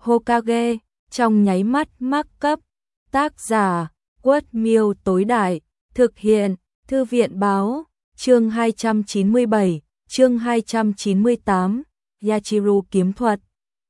Hokage, trong nháy mắt mắc cấp. Tác giả, Quất Miêu tối đại, thực hiện, Thư viện báo, chương 297, chương 298, Yachiru kiếm thuật.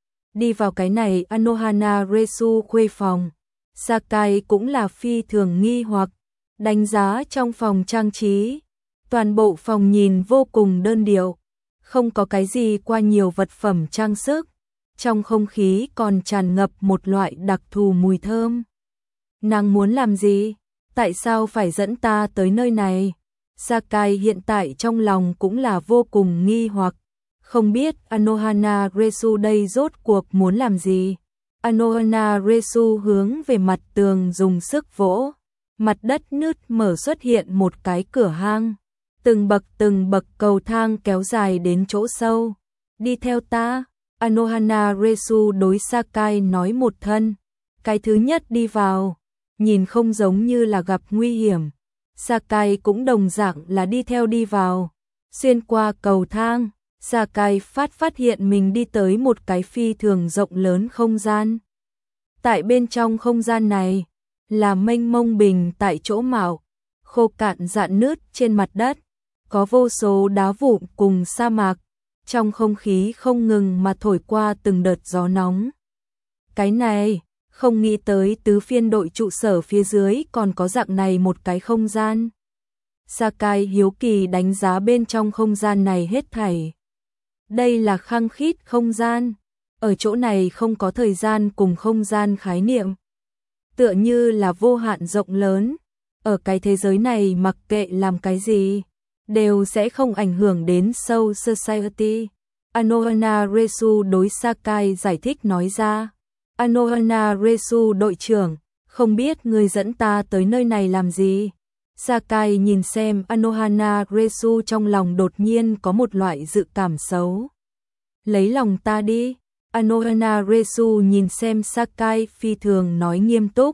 Đi vào cái này Anohana Resu khuê phòng, Sakai cũng là phi thường nghi hoặc, đánh giá trong phòng trang trí. Toàn bộ phòng nhìn vô cùng đơn điệu, không có cái gì qua nhiều vật phẩm trang sức, trong không khí còn tràn ngập một loại đặc thù mùi thơm. Nàng muốn làm gì? Tại sao phải dẫn ta tới nơi này? Sakai hiện tại trong lòng cũng là vô cùng nghi hoặc, không biết Anohana Resu đây rốt cuộc muốn làm gì. Anohana Resu hướng về mặt tường dùng sức vỗ, mặt đất nứt mở xuất hiện một cái cửa hang. Từng bậc cầu thang kéo dài đến chỗ sâu. Đi theo ta, Anohana Resu đối Sakai nói một thân. Cái thứ nhất đi vào, nhìn không giống như là gặp nguy hiểm. Sakai cũng đồng dạng là đi theo đi vào. Xuyên qua cầu thang, Sakai phát hiện mình đi tới một cái phi thường rộng lớn không gian. Tại bên trong không gian này, là mênh mông bình tại chỗ mạo, khô cạn rạn nứt trên mặt đất. Có vô số đá vụn cùng sa mạc, trong không khí không ngừng mà thổi qua từng đợt gió nóng. Cái này, không nghĩ tới tứ phiên đội trụ sở phía dưới còn có dạng này một cái không gian. Sakai hiếu kỳ đánh giá bên trong không gian này hết thảy. Đây là khăng khít không gian, ở chỗ này không có thời gian cùng không gian khái niệm. Tựa như là vô hạn rộng lớn, ở cái thế giới này mặc kệ làm cái gì đều sẽ không ảnh hưởng đến Soul Society. Anohana Resu đối Sakai giải thích nói ra. Anohana Resu đội trưởng, không biết người dẫn ta tới nơi này làm gì? Sakai nhìn xem Anohana Resu trong lòng đột nhiên có một loại dự cảm xấu. Lấy lòng ta đi. Anohana Resu nhìn xem Sakai phi thường nói nghiêm túc.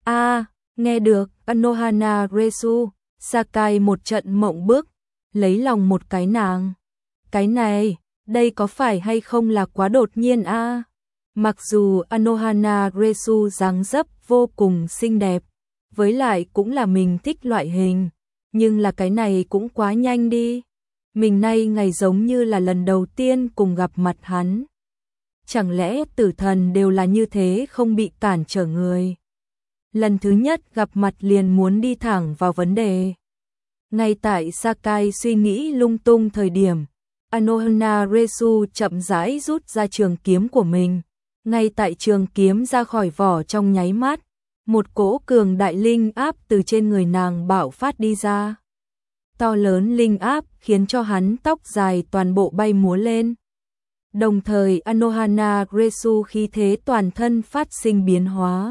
Nghe được, Anohana Resu, Sakai một trận mộng bức. Lấy lòng một cái nàng. Cái này, đây có phải hay không là quá đột nhiên a? Mặc dù Anohana Resu dáng dấp vô cùng xinh đẹp, với lại cũng là mình thích loại hình, nhưng là cái này cũng quá nhanh đi. Mình nay ngày giống như là lần đầu tiên cùng gặp mặt hắn. Chẳng lẽ tử thần đều là như thế không bị cản trở người? Lần thứ nhất gặp mặt liền muốn đi thẳng vào vấn đề. Ngay tại Sakai suy nghĩ lung tung thời điểm, Anohana Resu chậm rãi rút ra trường kiếm của mình. Ngay tại trường kiếm ra khỏi vỏ trong nháy mắt, một cỗ cường đại linh áp từ trên người nàng bạo phát đi ra. To lớn linh áp khiến cho hắn tóc dài toàn bộ bay múa lên. Đồng thời Anohana Resu khí thế toàn thân phát sinh biến hóa.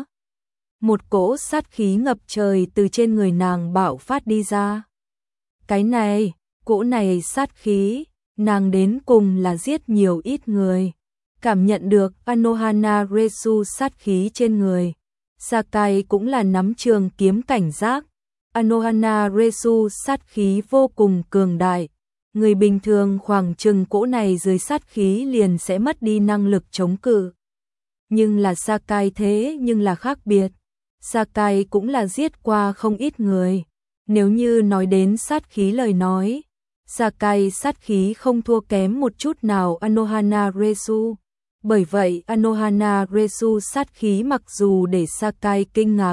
Một cỗ sát khí ngập trời từ trên người nàng bạo phát đi ra. Cái này, cỗ này sát khí, nàng đến cùng là giết nhiều ít người. Cảm nhận được Anohana Resu sát khí trên người, Sakai cũng là nắm trường kiếm cảnh giác. Anohana Resu sát khí vô cùng cường đại. Người bình thường khoảng chừng cỗ này dưới sát khí liền sẽ mất đi năng lực chống cự. Nhưng là Sakai thế nhưng là khác biệt. Sakai cũng là giết qua không ít người. Nếu như nói đến sát khí lời nói, Sakai sát khí không thua kém một chút nào Anohana Resu. Bởi vậy Anohana Resu sát khí mặc dù để Sakai kinh ngạc,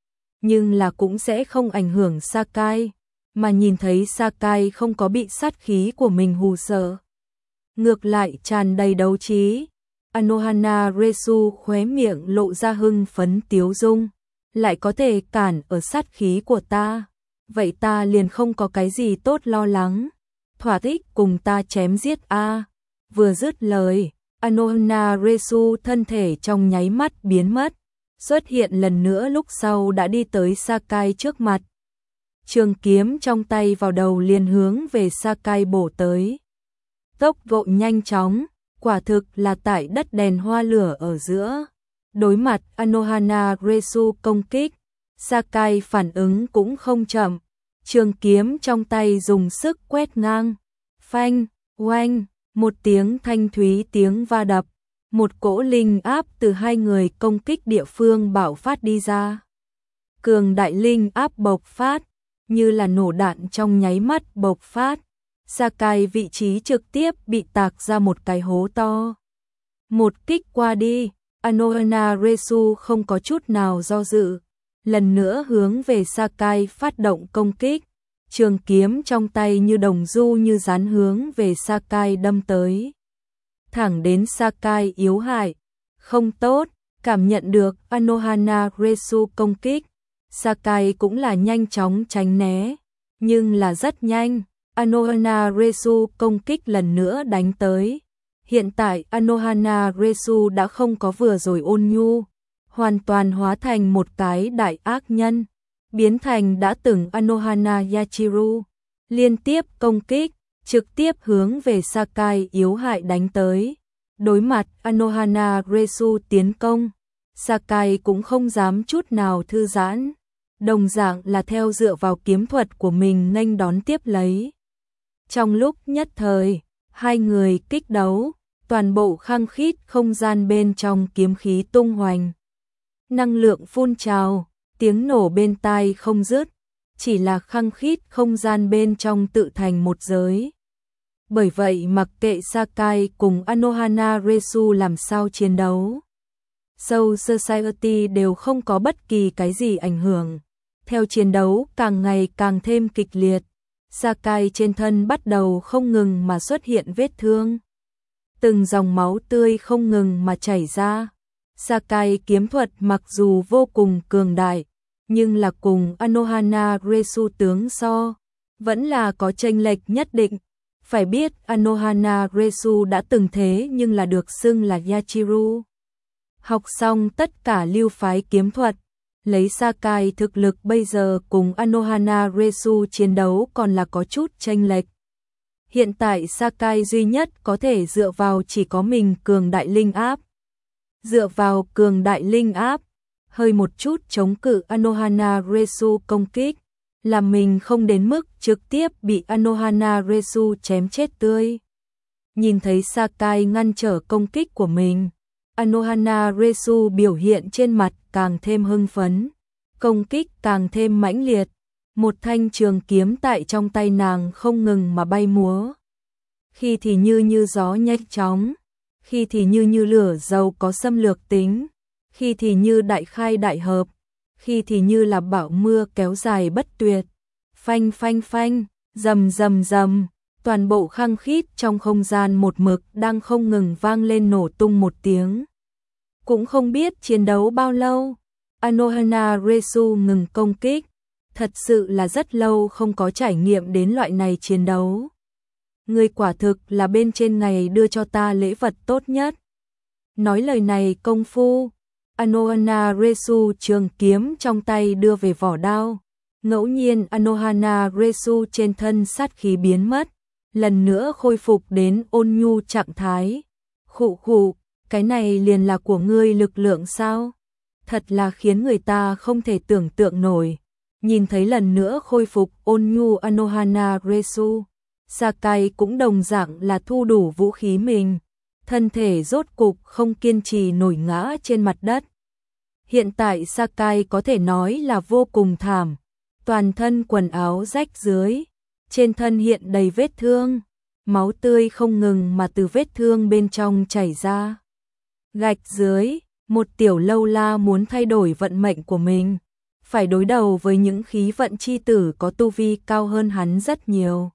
nhưng là cũng sẽ không ảnh hưởng Sakai, mà nhìn thấy Sakai không có bị sát khí của mình hù sợ. Ngược lại tràn đầy đấu trí. Anohana Resu khóe miệng lộ ra hưng phấn tiếu dung. Lại có thể cản ở sát khí của ta. Vậy ta liền không có cái gì tốt lo lắng. Thỏa thích cùng ta chém giết a. Vừa dứt lời, Anohana Resu thân thể trong nháy mắt biến mất. Xuất hiện lần nữa lúc sau đã đi tới Sakai trước mặt. Trường kiếm trong tay vào đầu liền hướng về Sakai bổ tới. Tốc độ nhanh chóng, quả thực là tại đất đèn hoa lửa ở giữa. Đối mặt Anohana Resu công kích, Sakai phản ứng cũng không chậm. Trường kiếm trong tay dùng sức quét ngang. Phanh, oanh, một tiếng thanh thúy tiếng va đập. một cỗ linh áp từ hai người công kích địa phương bạo phát đi ra. Cường đại linh áp bộc phát, như là nổ đạn trong nháy mắt bộc phát. Sakai vị trí trực tiếp bị tạc ra một cái hố to. Một kích qua đi, Anohana Resu không có chút nào do dự, lần nữa hướng về Sakai phát động công kích. Trường kiếm trong tay như đồng du như rắn hướng về Sakai đâm tới. Thẳng đến Sakai yếu hại. Không tốt, cảm nhận được Anohana Resu công kích. Sakai cũng là nhanh chóng tránh né, nhưng là rất nhanh. Anohana Resu công kích lần nữa đánh tới. Hiện tại Anohana Resu đã không có vừa rồi ôn nhu, hoàn toàn hóa thành một cái đại ác nhân, biến thành đã từng Anohana Yachiru, liên tiếp công kích, trực tiếp hướng về Sakai yếu hại đánh tới. Đối mặt Anohana Resu tiến công, Sakai cũng không dám chút nào thư giãn, đồng dạng là theo dựa vào kiếm thuật của mình nghênh đón tiếp lấy. Trong lúc nhất thời, hai người kích đấu, toàn bộ khăng khít không gian bên trong kiếm khí tung hoành. Năng lượng phun trào, tiếng nổ bên tai không dứt, chỉ là khăng khít không gian bên trong tự thành một giới. Bởi vậy mặc kệ Sakai cùng Anohana Resu làm sao chiến đấu, Soul Society đều không có bất kỳ cái gì ảnh hưởng. Theo chiến đấu càng ngày càng thêm kịch liệt, Sakai trên thân bắt đầu không ngừng mà xuất hiện vết thương. Từng dòng máu tươi không ngừng mà chảy ra. Sakai kiếm thuật mặc dù vô cùng cường đại, nhưng là cùng Anohana Resu tướng so, vẫn là có chênh lệch nhất định. Phải biết Anohana Resu đã từng thế nhưng là được xưng là Yachiru. Học xong tất cả lưu phái kiếm thuật, lấy Sakai thực lực bây giờ cùng Anohana Resu chiến đấu còn là có chút chênh lệch. Hiện tại Sakai duy nhất có thể dựa vào chỉ có mình cường đại linh áp. Dựa vào cường đại linh áp, hơi một chút chống cự Anohana Resu công kích, làm mình không đến mức trực tiếp bị Anohana Resu chém chết tươi. Nhìn thấy Sakai ngăn trở công kích của mình, Anohana Resu biểu hiện trên mặt càng thêm hưng phấn, công kích càng thêm mãnh liệt. Một thanh trường kiếm tại trong tay nàng không ngừng mà bay múa. Khi thì như gió nhanh chóng, khi thì như lửa dầu có xâm lược tính, khi thì như đại khai đại hợp, khi thì như là bão mưa kéo dài bất tuyệt. Phanh phanh phanh, rầm rầm rầm, toàn bộ khăng khít trong không gian một mực đang không ngừng vang lên nổ tung một tiếng. Cũng không biết chiến đấu bao lâu, Anohana Resu ngừng công kích. Thật sự là rất lâu không có trải nghiệm đến loại này chiến đấu. Ngươi quả thực là bên trên ngày đưa cho ta lễ vật tốt nhất. Nói lời này công phu, Anohana Resu trường kiếm trong tay đưa về vỏ đao. Ngẫu nhiên Anohana Resu trên thân sát khí biến mất, lần nữa khôi phục đến ôn nhu trạng thái. Khụ khụ, cái này liền là của ngươi lực lượng sao? Thật là khiến người ta không thể tưởng tượng nổi. Nhìn thấy lần nữa khôi phục ôn nhu Anohana Resu, Sakai cũng đồng dạng là thu đủ vũ khí mình, thân thể rốt cục không kiên trì nổi ngã trên mặt đất. Hiện tại Sakai có thể nói là vô cùng thảm, toàn thân quần áo rách rưới, trên thân hiện đầy vết thương, máu tươi không ngừng mà từ vết thương bên trong chảy ra. Gạch dưới, một tiểu lâu la muốn thay đổi vận mệnh của mình, phải đối đầu với những khí vận chi tử có tu vi cao hơn hắn rất nhiều.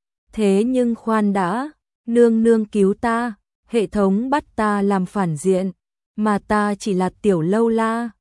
Thế nhưng khoan đã, nương nương cứu ta, hệ thống bắt ta làm phản diện, mà ta chỉ là tiểu lâu la,